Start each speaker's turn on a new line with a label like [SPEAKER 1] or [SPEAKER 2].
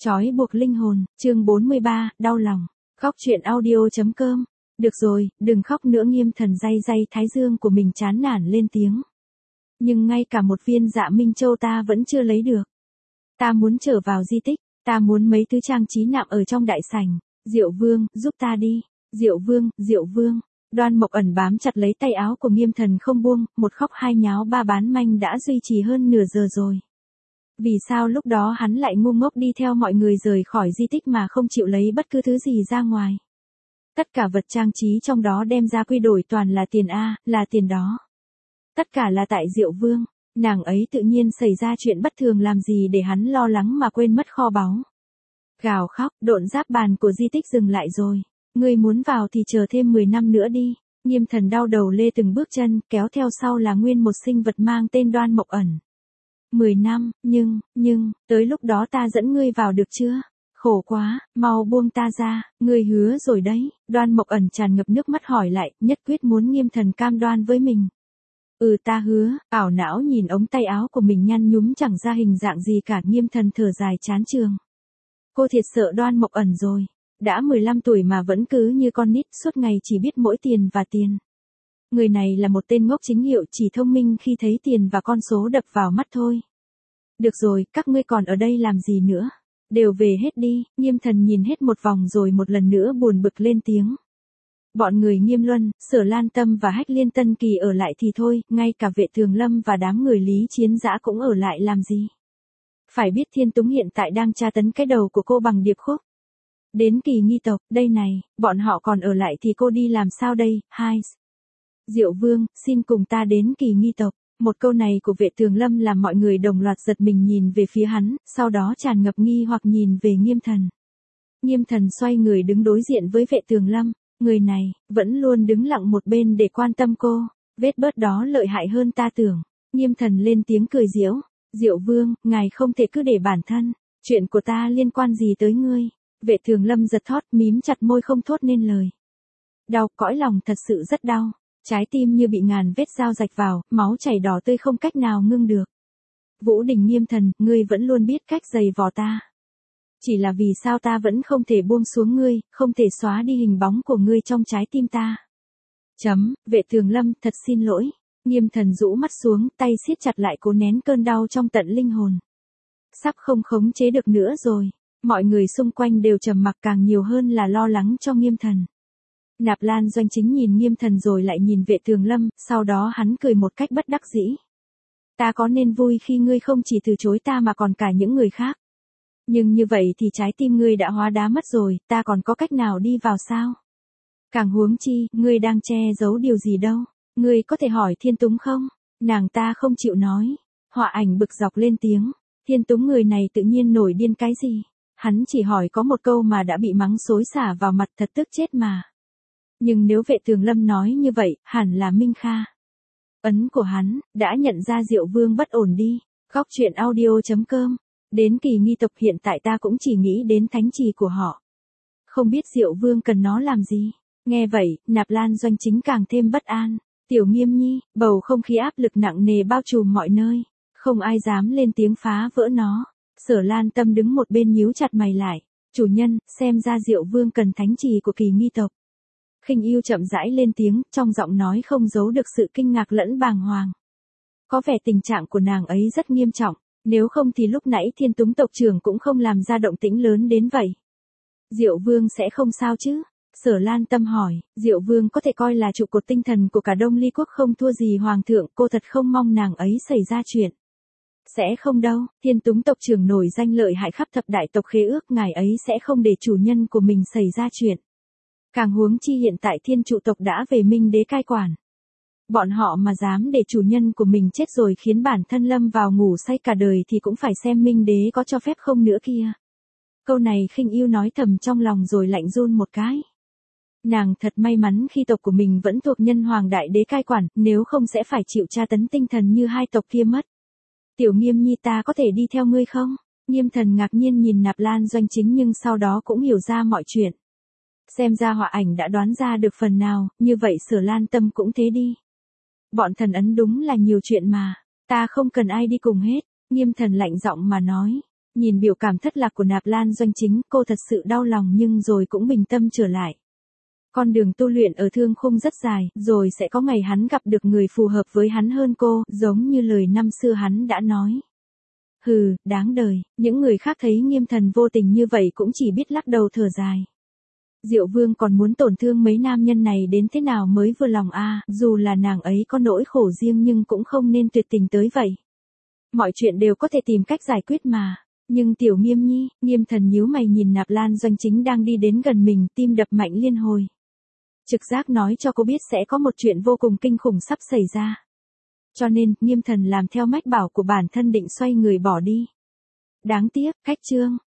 [SPEAKER 1] Trói buộc linh hồn, chương 43, đau lòng. Khóc chuyện audio.com. Được rồi, đừng khóc nữa. Nghiêm Thần day day thái dương của mình chán nản lên tiếng. Nhưng ngay cả một viên Dạ Minh Châu ta vẫn chưa lấy được. Ta muốn trở vào di tích, ta muốn mấy thứ trang trí nạm ở trong đại sảnh. Diệu Vương, giúp ta đi. Diệu Vương, Diệu Vương. Đoan Mộc Ẩn bám chặt lấy tay áo của Nghiêm Thần không buông, một khóc hai nháo ba bán manh đã duy trì hơn nửa giờ rồi. Vì sao lúc đó hắn lại ngu ngốc đi theo mọi người rời khỏi di tích mà không chịu lấy bất cứ thứ gì ra ngoài? Tất cả vật trang trí trong đó đem ra quy đổi toàn là tiền A, là tiền đó. Tất cả là tại Diệu Vương, nàng ấy tự nhiên xảy ra chuyện bất thường làm gì để hắn lo lắng mà quên mất kho báu. Gào khóc, độn giáp bàn của di tích dừng lại rồi. Ngươi muốn vào thì chờ thêm 10 năm nữa đi. Nghiêm Thần đau đầu lê từng bước chân, kéo theo sau là nguyên một sinh vật mang tên Đoan Mộc Ẩn. 10 năm, nhưng, tới lúc đó ta dẫn ngươi vào được chưa? Khổ quá, mau buông ta ra, ngươi hứa rồi đấy. Đoan Mộc Ẩn tràn ngập nước mắt hỏi lại, nhất quyết muốn Nghiêm Thần cam đoan với mình. Ta hứa. Ảo não nhìn ống tay áo của mình nhăn nhúm chẳng ra hình dạng gì cả. Nghiêm Thần thở dài chán chường. Cô thiệt sợ Đoan Mộc Ẩn rồi. Đã 15 tuổi mà vẫn cứ như con nít, suốt ngày chỉ biết mỗi tiền và tiền. Người này là một tên ngốc chính hiệu, chỉ thông minh khi thấy tiền và con số đập vào mắt thôi. Được rồi, các ngươi còn ở đây làm gì nữa? Đều về hết đi. Nghiêm Thần nhìn hết một vòng rồi một lần nữa buồn bực lên tiếng. Bọn người Nghiêm Luân, Sở Lan Tâm và Hách Liên Tân Kỳ ở lại thì thôi, ngay cả Vệ Thường Lâm và đám người Lý Chiến Dã cũng ở lại làm gì? Phải biết Thiên Túng hiện tại đang tra tấn cái đầu của cô bằng điệp khúc. Đến kỳ nghi tộc, đây này, bọn họ còn ở lại thì cô đi làm sao đây? Hai. Diệu Vương, xin cùng ta đến kỳ nghi tộc. Một câu này của Vệ Thường Lâm làm mọi người đồng loạt giật mình nhìn về phía hắn, sau đó tràn ngập nghi hoặc nhìn về Nghiêm Thần. Nghiêm Thần xoay người đứng đối diện với Vệ Thường Lâm, người này, vẫn luôn đứng lặng một bên để quan tâm cô, vết bớt đó lợi hại hơn ta tưởng. Nghiêm Thần lên tiếng cười giễu, Diệu Vương, ngài không thể cứ để bản thân, chuyện của ta liên quan gì tới ngươi? Vệ Thường Lâm giật thót, mím chặt môi không thốt nên lời. Đau, cõi lòng thật sự rất đau. Trái tim như bị ngàn vết dao rạch vào, máu chảy đỏ tươi không cách nào ngưng được. Vũ Đình Nghiêm Thần, ngươi vẫn luôn biết cách giày vò ta. Chỉ là vì sao ta vẫn không thể buông xuống ngươi, không thể xóa đi hình bóng của ngươi trong trái tim ta. Vệ Thường Lâm, thật xin lỗi. Nghiêm Thần rũ mắt xuống, tay siết chặt lại cố nén cơn đau trong tận linh hồn. Sắp không khống chế được nữa rồi. Mọi người xung quanh đều trầm mặc, càng nhiều hơn là lo lắng cho Nghiêm Thần. Nạp Lan Doanh Chính nhìn Nghiêm Thần rồi lại nhìn Vệ Thường Lâm, sau đó hắn cười một cách bất đắc dĩ. Ta có nên vui khi ngươi không chỉ từ chối ta mà còn cả những người khác? Nhưng như vậy thì trái tim ngươi đã hóa đá mất rồi, ta còn có cách nào đi vào sao? Càng huống chi, ngươi đang che giấu điều gì đâu? Ngươi có thể hỏi Thiên Túng không? Nàng ta không chịu nói. Họa Ảnh bực dọc lên tiếng. Thiên Túng người này tự nhiên nổi điên cái gì? Hắn chỉ hỏi có một câu mà đã bị mắng xối xả vào mặt, thật tức chết mà. Nhưng nếu Vệ Thường Lâm nói như vậy, hẳn là Minh Kha. Ấn của hắn, đã nhận ra Diệu Vương bất ổn đi. Khóc chuyện audio.com. Đến kỳ nghi tộc hiện tại ta cũng chỉ nghĩ đến thánh trì của họ. Không biết Diệu Vương cần nó làm gì. Nghe vậy, Nạp Lan Doanh Chính càng thêm bất an. Tiểu Nghiêm Nhi, bầu không khí áp lực nặng nề bao trùm mọi nơi. Không ai dám lên tiếng phá vỡ nó. Sở Lan Tâm đứng một bên nhíu chặt mày lại. Chủ nhân, xem ra Diệu Vương cần thánh trì của kỳ nghi tộc. Khinh Yêu chậm rãi lên tiếng, trong giọng nói không giấu được sự kinh ngạc lẫn bàng hoàng. Có vẻ tình trạng của nàng ấy rất nghiêm trọng, nếu không thì lúc nãy Thiên Túng tộc trưởng cũng không làm ra động tĩnh lớn đến vậy. Diệu Vương sẽ không sao chứ? Sở Lan Tâm hỏi, Diệu Vương có thể coi là trụ cột tinh thần của cả Đông Ly quốc, không thua gì Hoàng thượng, cô thật không mong nàng ấy xảy ra chuyện. Sẽ không đâu, Thiên Túng tộc trưởng nổi danh lợi hại khắp thập đại tộc khế ước, ngài ấy sẽ không để chủ nhân của mình xảy ra chuyện. Càng huống chi hiện tại Thiên Trụ tộc đã về Minh Đế cai quản. Bọn họ mà dám để chủ nhân của mình chết rồi khiến bản thân lâm vào ngủ say cả đời thì cũng phải xem Minh Đế có cho phép không nữa kia. Câu này Khinh Yêu nói thầm trong lòng rồi lạnh run một cái. Nàng thật may mắn khi tộc của mình vẫn thuộc Nhân Hoàng Đại Đế cai quản, nếu không sẽ phải chịu tra tấn tinh thần như hai tộc kia mất. Tiểu Nghiêm Nhi, ta có thể đi theo ngươi không? Nghiêm Thần ngạc nhiên nhìn Nạp Lan Doanh Chính nhưng sau đó cũng hiểu ra mọi chuyện. Xem ra Họa Ảnh đã đoán ra được phần nào, như vậy Sở Lan Tâm cũng thế đi. Bọn thần ấn đúng là nhiều chuyện mà, ta không cần ai đi cùng hết. Nghiêm Thần lạnh giọng mà nói. Nhìn biểu cảm thất lạc của Nạp Lan Doanh Chính, cô thật sự đau lòng nhưng rồi cũng bình tâm trở lại. Con đường tu luyện ở Thương Khung rất dài, rồi sẽ có ngày hắn gặp được người phù hợp với hắn hơn cô, giống như lời năm xưa hắn đã nói. Hừ, đáng đời, những người khác thấy Nghiêm Thần vô tình như vậy cũng chỉ biết lắc đầu thở dài. Diệu Vương còn muốn tổn thương mấy nam nhân này đến thế nào mới vừa lòng a, dù là nàng ấy có nỗi khổ riêng nhưng cũng không nên tuyệt tình tới vậy. Mọi chuyện đều có thể tìm cách giải quyết mà. Nhưng Tiểu Nghiêm Nhi, Nghiêm Thần nhíu mày nhìn Nạp Lan Doanh Chính đang đi đến gần mình, tim đập mạnh liên hồi. Trực giác nói cho cô biết sẽ có một chuyện vô cùng kinh khủng sắp xảy ra. Cho nên, Nghiêm Thần làm theo mách bảo của bản thân định xoay người bỏ đi. Đáng tiếc, khách trương,